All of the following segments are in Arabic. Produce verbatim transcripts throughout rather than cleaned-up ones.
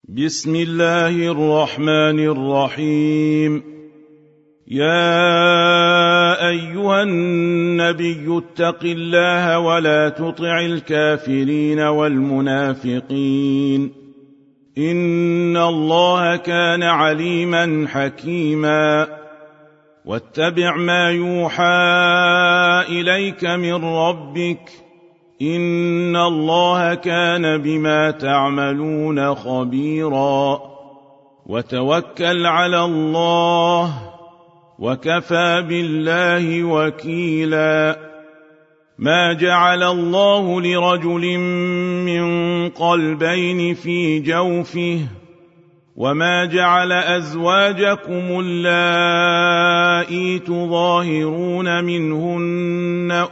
بسم الله الرحمن الرحيم. يا أيها النبي اتق الله ولا تطع الكافرين والمنافقين إن الله كان عليما حكيما. واتبع ما يوحى إليك من ربك إن الله كان بما تعملون خبيرا. وتوكل على الله وكفى بالله وكيلا. ما جعل الله لرجل من قلبين في جوفه وما جعل أزواجكم اللائي تظاهرون منهن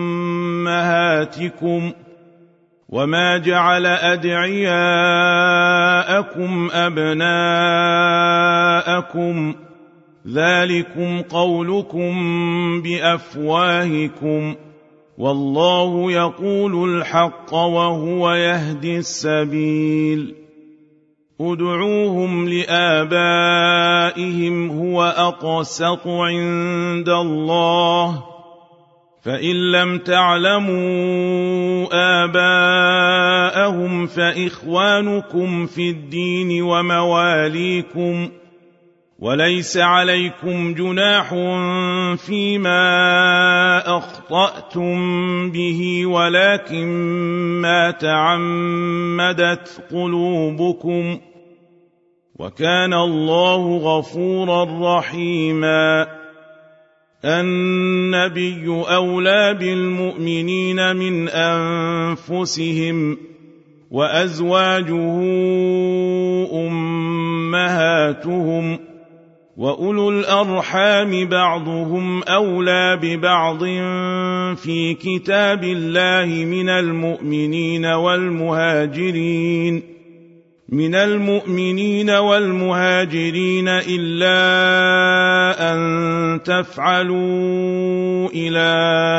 أمهاتكم وما جعل أدعياءكم أبناءكم ذلكم قولكم بأفواهكم والله يقول الحق وهو يهدي السبيل. ادعوهم لآبائهم هو أقسط عند الله فإن لم تعلموا آباءهم فإخوانكم في الدين ومواليكم وليس عليكم جناح فيما أخطأتم به ولكن ما تعمدت قلوبكم وكان الله غفورا رحيما. النبي أولى بالمؤمنين من أنفسهم وأزواجه أمهاتهم وأولو الأرحام بعضهم أولى ببعض في كتاب الله من المؤمنين والمهاجرين من المؤمنين والمهاجرين إلا أن تفعلوا إلى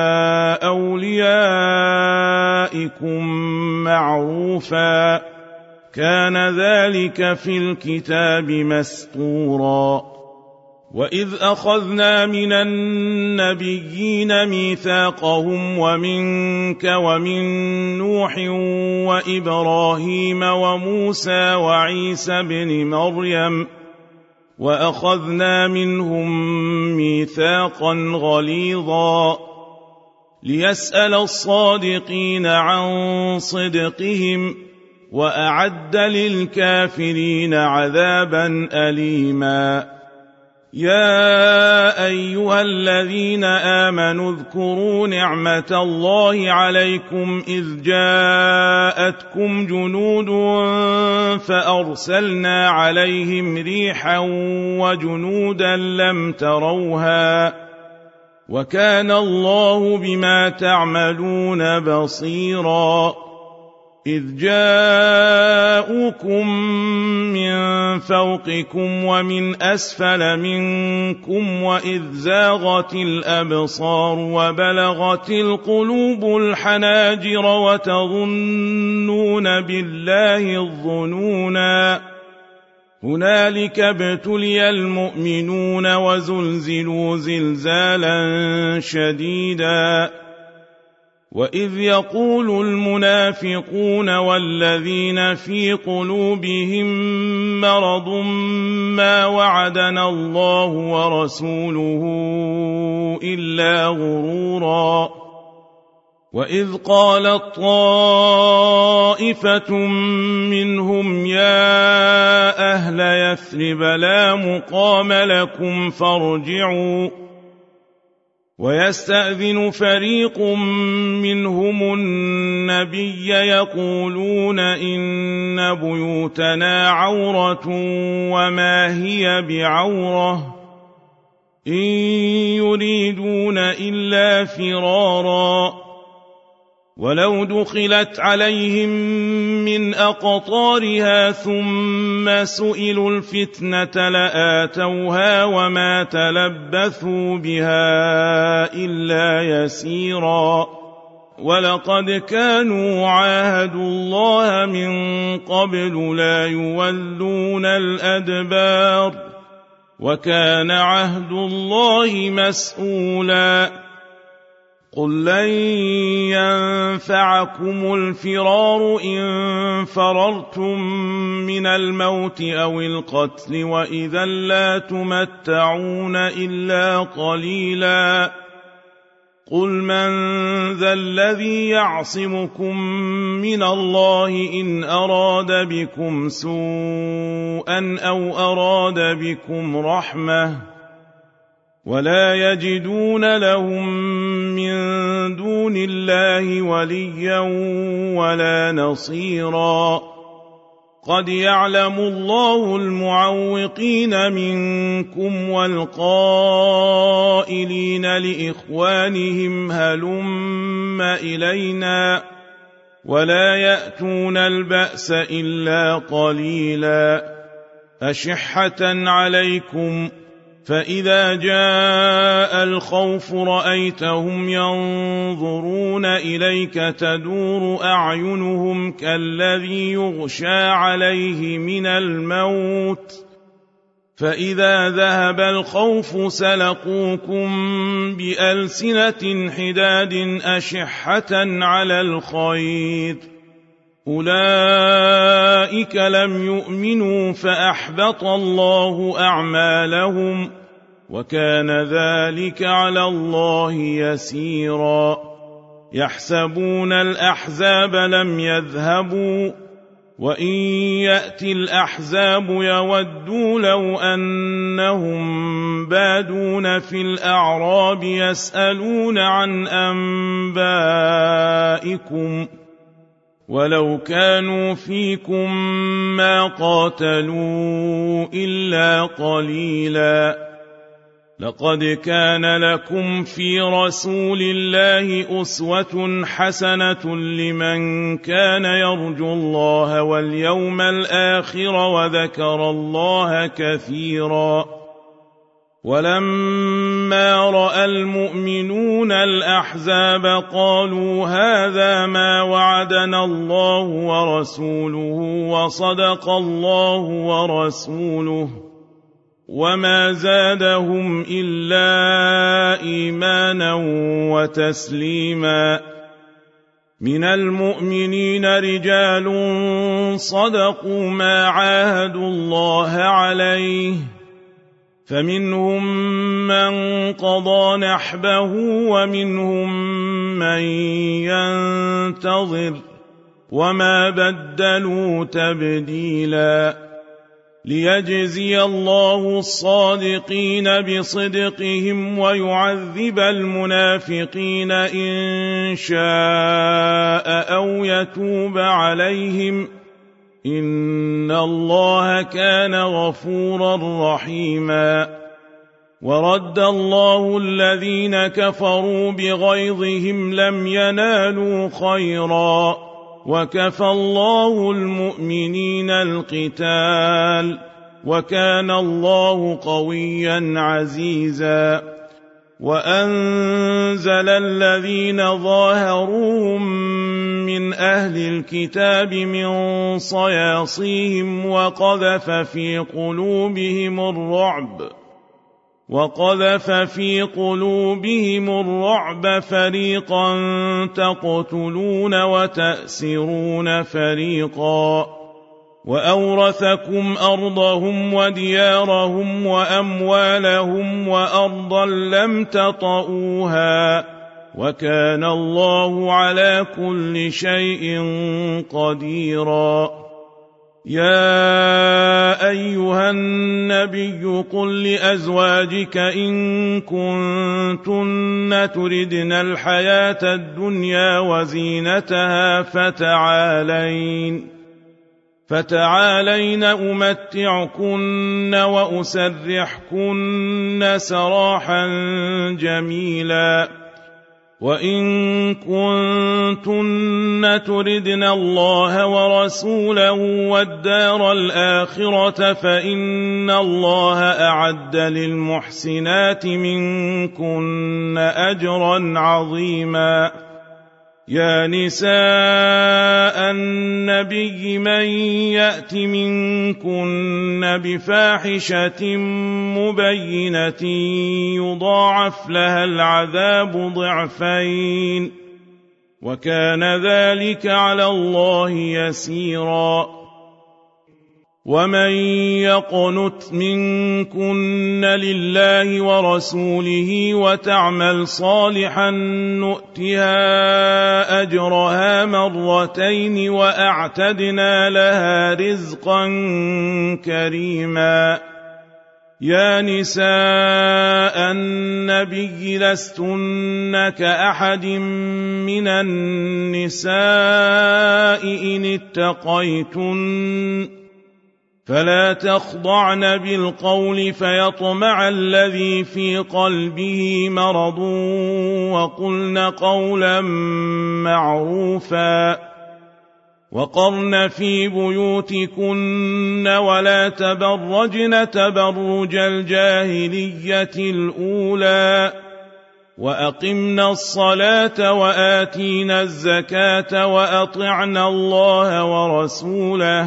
أوليائكم معروفا كان ذلك في الكتاب مسطورا. وإذ أخذنا من النبيين ميثاقهم ومنك ومن نوح وإبراهيم وموسى وعيسى بن مريم وأخذنا منهم ميثاقا غليظا ليسأل الصادقين عن صدقهم وأعد للكافرين عذابا أليما. يا أيها الذين آمنوا اذكروا نعمة الله عليكم إذ جاءتكم جنود فأرسلنا عليهم ريحا وجنودا لم تروها وكان الله بما تعملون بصيرا. إذ جاءوكم من فوقكم ومن أسفل منكم وإذ زاغت الأبصار وبلغت القلوب الحناجر وتظنون بالله الظنونا هنالك ابتلي المؤمنون وزلزلوا زلزالا شديدا. وإذ يقول المنافقون والذين في قلوبهم مرض ما وعدنا الله ورسوله إلا غرورا. وإذ قالت طائفة منهم يا أهل يثرب لا مقام لكم فارجعوا ويستأذن فريق منهم النبي يقولون إن بيوتنا عورة وما هي بعورة إن يريدون إلا فرارا ولو دخلت عليهم من أقطارها ثم سئلوا الفتنة لآتوها وما تلبثوا بها إلا يسيرا. ولقد كانوا عاهدوا الله من قبل لا يولون الأدبار وكان عهد الله مسؤولا قل لن ينفعكم الفرار إن فررتم من الموت أو القتل وإذا لا تمتعون إلا قليلا قل من ذا الذي يعصمكم من الله إن أراد بكم سوءا أو أراد بكم رحمة ولا يجدون لهم من دون الله وليا ولا نصيرا قد يعلم الله المعوقين منكم والقائلين لإخوانهم هلم إلينا ولا يأتون البأس إلا قليلا أشحة عليكم فإذا جاء الخوف رأيتهم ينظرون إليك تدور أعينهم كالذي يغشى عليه من الموت فإذا ذهب الخوف سلقوكم بألسنة حداد أشحة على الخير أولئك لم يؤمنوا فأحبط الله أعمالهم وكان ذلك على الله يسيرا يحسبون الأحزاب لم يذهبوا وإن يأتي الأحزاب يودوا لو أنهم بادون في الأعراب يسألون عن أنبائكم ولو كانوا فيكم ما قاتلوا إلا قليلا لقد كان لكم في رسول الله أسوة حسنة لمن كان يرجو الله واليوم الآخر وذكر الله كثيرا ولما رأى المؤمنون الأحزاب قالوا هذا ما وعدنا الله ورسوله وصدق الله ورسوله وما زادهم إلا إيمانا وتسليما من المؤمنين رجال صدقوا ما عاهدوا الله عليه فمنهم من قضى نحبه ومنهم من ينتظر وما بدلوا تبديلا ليجزي الله الصادقين بصدقهم ويعذب المنافقين إن شاء أو يتوب عليهم إن الله كان غفورا رحيما ورد الله الذين كفروا بغيظهم لم ينالوا خيرا وكفى الله المؤمنين القتال وكان الله قويا عزيزا وأنزل الذين ظاهروهم من أهل الكتاب من صياصيهم وقذف في قلوبهم الرعب وقذف في قلوبهم الرعب فريقا تقتلون وتأسرون فريقا وأورثكم أرضهم وديارهم وأموالهم وأرضا لم تطئوها وكان الله على كل شيء قديرا يا أيها النبي قل لأزواجك إن كنتن تردن الحياة الدنيا وزينتها فتعالين فتعالين أمتعكن وأسرحكن سراحا جميلا وإن كنتن تردن الله ورسوله والدار الآخرة فإن الله أعد للمحسنات منكن أجرا عظيما يا نساء النبي من يأت منكن بفاحشة مبينة يضاعف لها العذاب ضعفين وكان ذلك على الله يسيرا ومن يقنت منكن لله ورسوله وتعمل صالحا نؤتها أجرها مرتين وأعتدنا لها رزقا كريما يا نساء النبي لستن كأحد من النساء إن اتقيتن فلا تخضعن بالقول فيطمع الذي في قلبه مرض وقلن قولا معروفا وقرن في بيوتكن ولا تبرجن تبرج الجاهلية الأولى وأقمن الصلاة وآتينا الزكاة وأطعنا الله ورسوله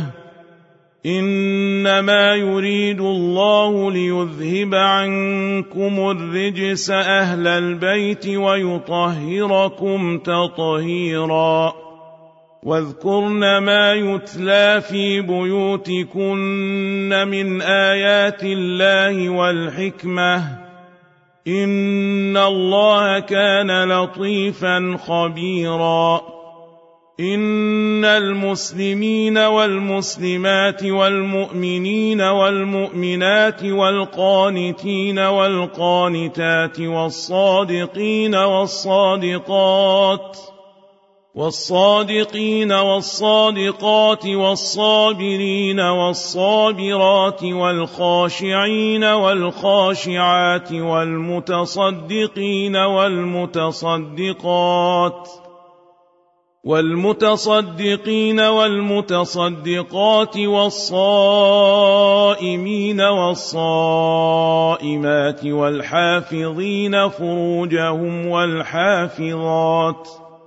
إنما يريد الله ليذهب عنكم الرجس أهل البيت ويطهركم تطهيرا واذكرن ما يتلى في بيوتكن من آيات الله والحكمة إن الله كان لطيفا خبيرا إن المسلمين والمسلمات والمؤمنين والمؤمنات والقانتين والقانتات والصادقين والصادقات والصادقين والصادقات والصابرين والصابرات والخاشعين والخاشعات والمتصدقين والمتصدقات والمتصدقين والمتصدقات والصائمين والصائمات والحافظين فروجهم والحافظات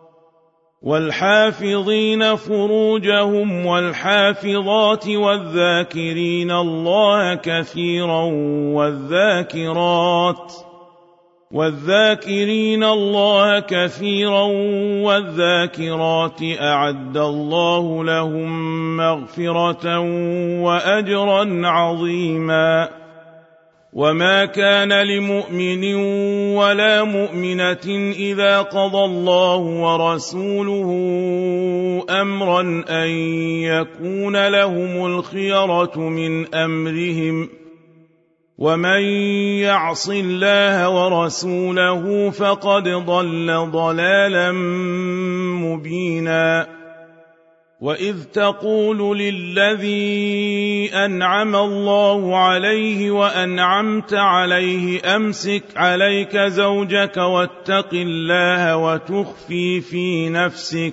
والحافظين فروجهم والحافظات والذاكرين الله كثيرا والذاكرات والذاكرين الله كثيرا والذاكرات أعد الله لهم مغفرة وأجرا عظيما وما كان لمؤمن ولا مؤمنة إذا قضى الله ورسوله أمرا أن يكون لهم الخيرة من أمرهم ومن يعص الله ورسوله فقد ضل ضلالا مبينا وإذ تقول للذي أنعم الله عليه وأنعمت عليه أمسك عليك زوجك واتق الله وتخفي في نفسك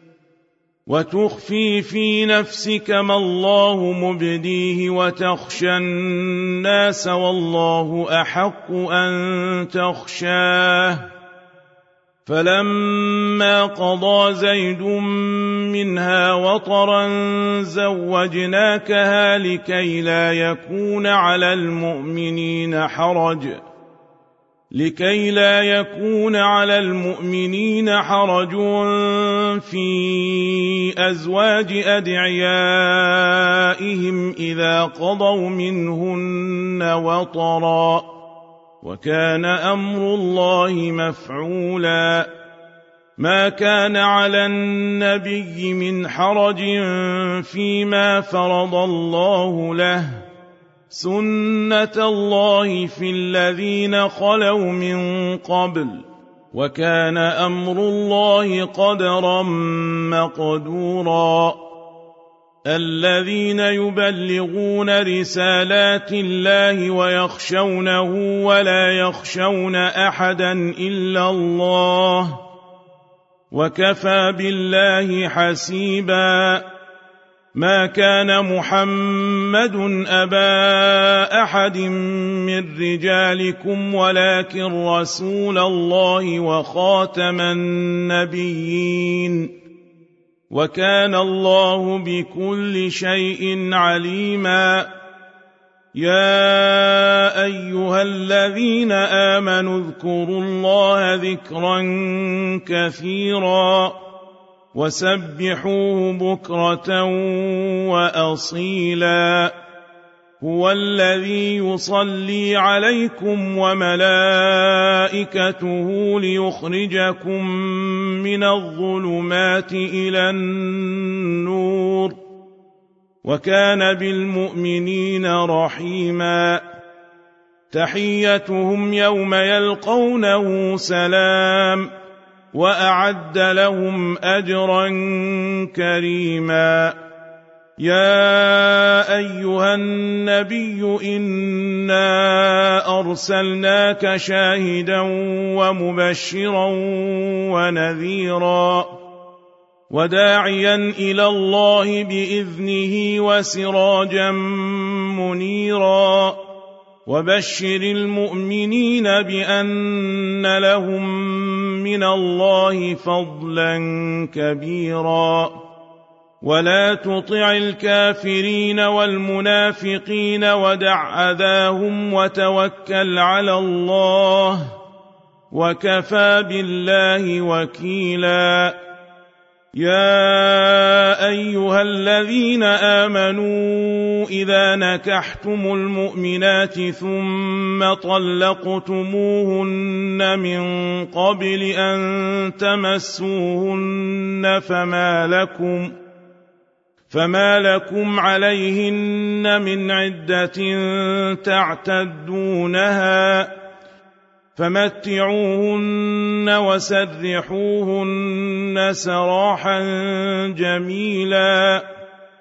وتخفي في نفسك ما الله مبديه وتخشى الناس والله أحق أن تخشاه فلما قضى زيد منها وطرا زوجناكها لكي لا يكون على المؤمنين حرج لكي لا يكون على المؤمنين حرج في أزواج أدعيائهم إذا قضوا منهن وطرا وكان أمر الله مفعولا ما كان على النبي من حرج فيما فرض الله له سنة الله في الذين خلوا من قبل وكان أمر الله قدرا مقدورا الذين يبلغون رسالات الله ويخشونه ولا يخشون أحدا إلا الله وكفى بالله حسيبا ما كان محمد أبا أحد من رجالكم ولكن رسول الله وخاتم النبيين وكان الله بكل شيء عليما يا أيها الذين آمنوا اذكروا الله ذكرا كثيرا وسبحوه بكرة وأصيلا هو الذي يصلي عليكم وملائكته ليخرجكم من الظلمات إلى النور وكان بالمؤمنين رحيما تحيتهم يوم يلقونه سلام وأعد لهم أجرا كريما يا أيها النبي إنا أرسلناك شاهدا ومبشرا ونذيرا وداعيا إلى الله بإذنه وسراجا منيرا وبشر المؤمنين بأن لهم من الله فضلا كبيرا ولا تطع الكافرين والمنافقين ودع أذاهم وتوكل على الله وكفى بالله وكيلا يا أيها الذين آمنوا إذا نكحتم المؤمنات ثم طلقتموهن من قبل أن تمسوهن فما لكم فما لكم عليهن من عدة تعتدونها فمتعوهن وسرحوهن سراحا جميلا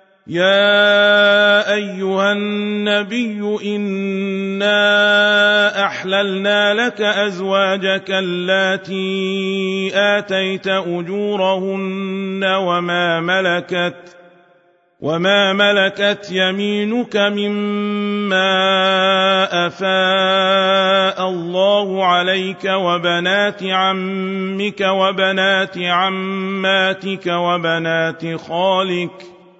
يا أيها النبي إنا أحللنا لك أزواجك اللاتي آتيت أجورهن وما ملكت وما ملكت يمينك مما أفاء الله عليك وبنات عمك وبنات عماتك وبنات خالك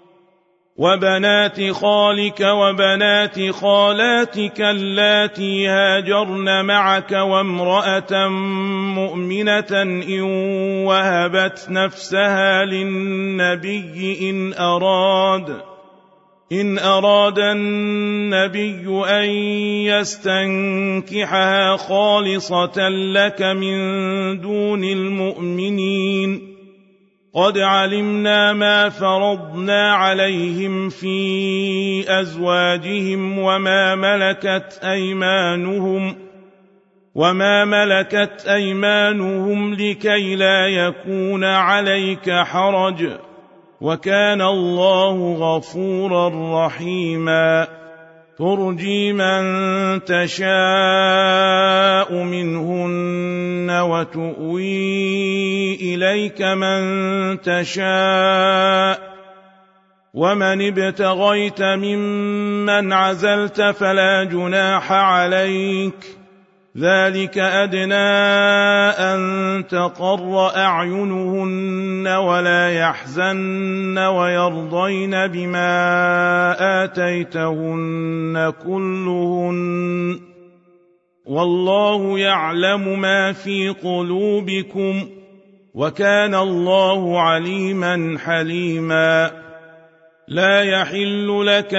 وبنات خالك وبنات خالاتك اللاتي هاجرن معك وامرأة مؤمنة إن وهبت نفسها للنبي إن أراد إن أراد النبي أن يستنكحها خالصة لك من دون المؤمنين قد علمنا ما فرضنا عليهم في أزواجهم وما ملكت أيمانهم وما ملكت أيمانهم لكي لا يكون عليك حرج وكان الله غفورا رحيما ترجي من تشاء منهن وتؤوي إليك من تشاء ومن ابتغيت ممن عزلت فلا جناح عليك ذلك أدنى أن تقر أعينهن ولا يحزن ويرضين بما آتيتهن كلهن والله يعلم ما في قلوبكم وكان الله عليما حليما لا يحل لك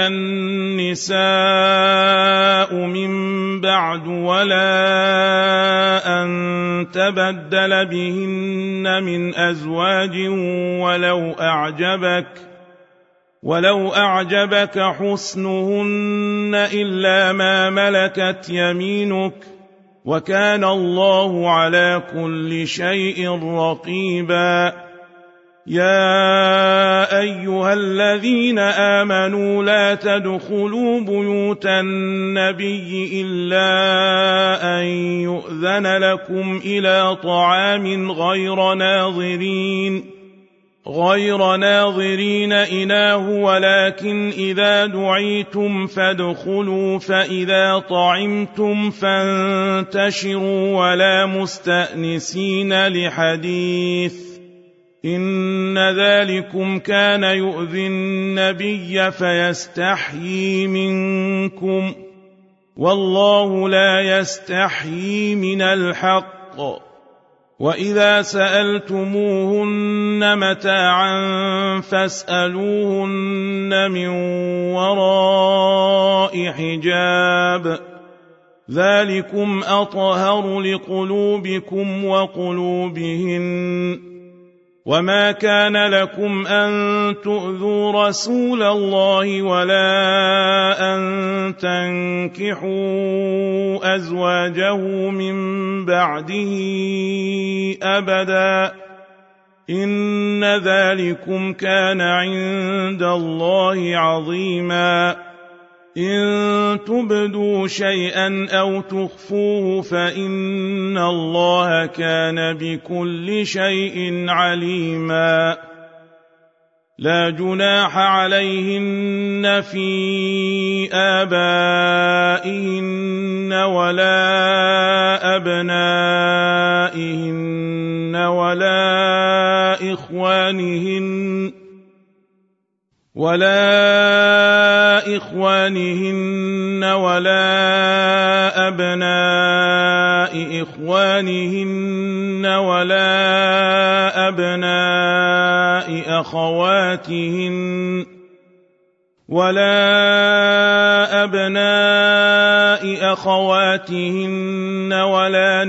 النساء من بعد ولا أن تبدل بهن من أزواج ولو أعجبك ولو أعجبك حسنهن إلا ما ملكت يمينك وكان الله على كل شيء رقيبا يا أيها الذين آمنوا لا تدخلوا بيوت النبي إلا أن يؤذن لكم إلى طعام غير ناظرين غير ناظرين إناه ولكن إذا دعيتم فادخلوا فإذا طعمتم فانتشروا ولا مستأنسين لحديث إن ذلكم كان يؤذي النبي فيستحيي منكم والله لا يستحيي من الحق وإذا سألتموهن متاعا فاسألوهن من وراء حجاب ذلكم أطهر لقلوبكم وقلوبهن وما كان لكم أن تؤذوا رسول الله ولا أن تنكحوا أزواجه من بعده أبدا إن ذلكم كان عند الله عظيما إن تبدوا شيئا أو تخفوه فإن الله كان بكل شيء عليما لا جناح عليهن في آبائهن ولا أبنائهن ولا إخوانهن ولا إخوانهن ولا أبناء إخوانهن ولا أبناء أخواتهن ولا أبناء أخواتهن ولا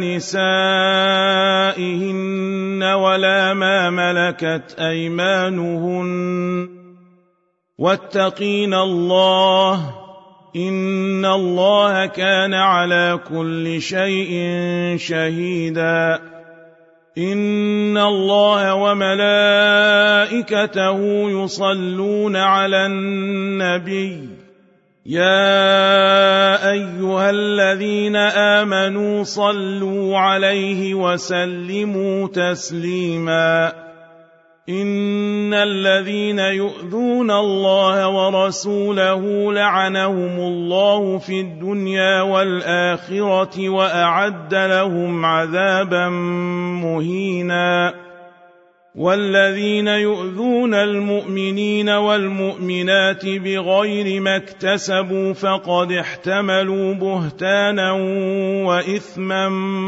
نسائهن ولا ما ملكت أيمانهن واتقين الله إن الله كان على كل شيء شهيدا إن الله وملائكته يصلون على النبي يا أيها الذين آمنوا صلوا عليه وسلموا تسليما إن الذين يؤذون الله ورسوله لعنهم الله في الدنيا والآخرة وأعد لهم عذابا مهينا والذين يؤذون المؤمنين والمؤمنات بغير ما اكتسبوا فقد احتملوا بهتانا وإثما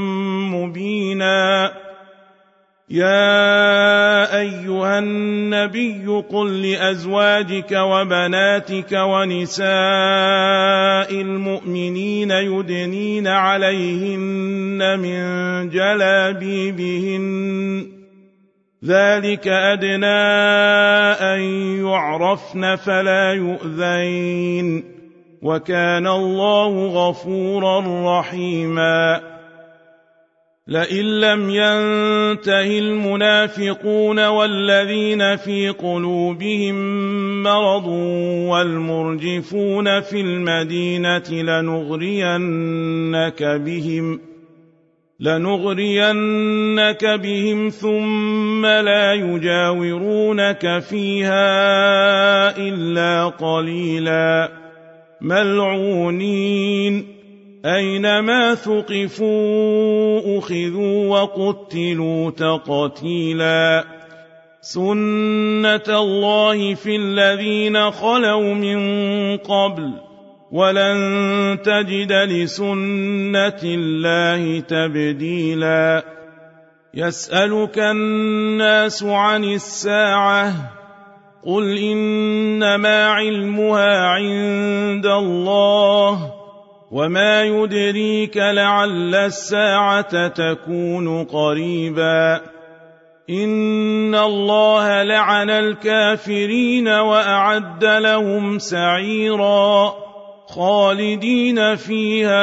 مبينا يا أيها النبي قل لأزواجك وبناتك ونساء المؤمنين يدنين عليهن من جلابيبهن ذلك أدنى أن يعرفن فلا يؤذين وكان الله غفورا رحيما لئن لم ينته المنافقون والذين في قلوبهم مرض والمرجفون في المدينة لنغرينك بهم لنغرينك بهم ثم لا يجاورونك فيها إلا قليلا ملعونين أينما ثقفوا أخذوا وقتلوا تقتيلا سنة الله في الذين خلوا من قبل ولن تجد لسنة الله تبديلا يسألك الناس عن الساعة قل إنما علمها عند الله وما يدريك لعل الساعة تكون قريبا إن الله لعن الكافرين وأعد لهم سعيرا خالدين فيها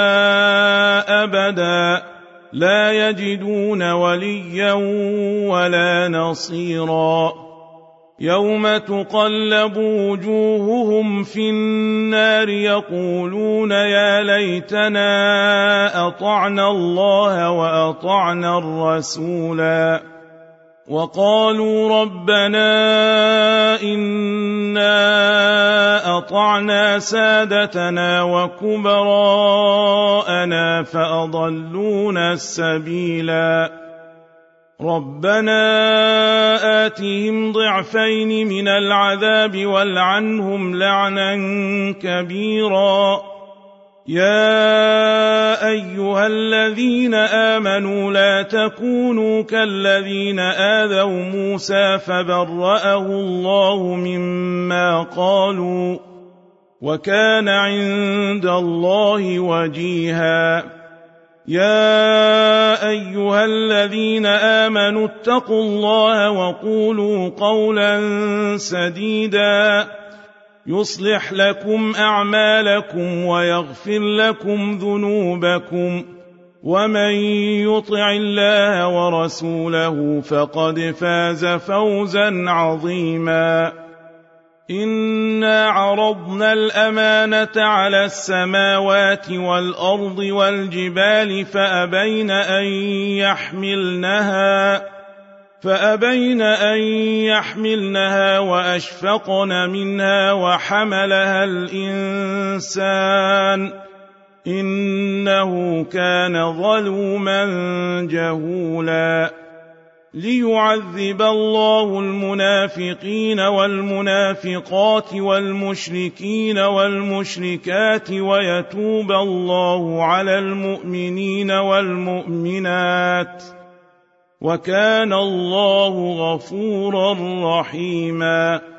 أبدا لا يجدون وليا ولا نصيرا يوم تقلب وجوههم في النار يقولون يا ليتنا أطعنا الله وأطعنا الرسولا وقالوا ربنا إنا أطعنا سادتنا وكبراءنا فأضلونا السبيلا ربنا آتهم ضعفين من العذاب والعنهم لعنا كبيرا يا أيها الذين آمنوا لا تكونوا كالذين آذوا موسى فبرأه الله مما قالوا وكان عند الله وجيها يا أيها الذين آمنوا اتقوا الله وقولوا قولا سديدا يصلح لكم أعمالكم ويغفر لكم ذنوبكم ومن يطع الله ورسوله فقد فاز فوزا عظيما إنا عرضنا الأمانة على السماوات والأرض والجبال فأبين أن يحملنها فأبين أن يحملنها وأشفقن منها وحملها الإنسان إنه كان ظلوما جهولا ليعذب الله المنافقين والمنافقات والمشركين والمشركات ويتوب الله على المؤمنين والمؤمنات وكان الله غفورا رحيما